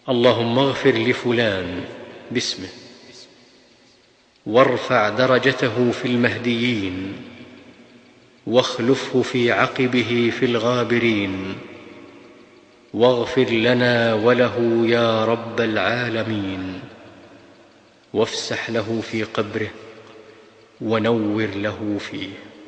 اللهم اغفر لفلان باسمه، وارفع درجته في المهديين، واخلفه في عقبه في الغابرين، واغفر لنا وله يا رب العالمين، وافسح له في قبره ونور له فيه.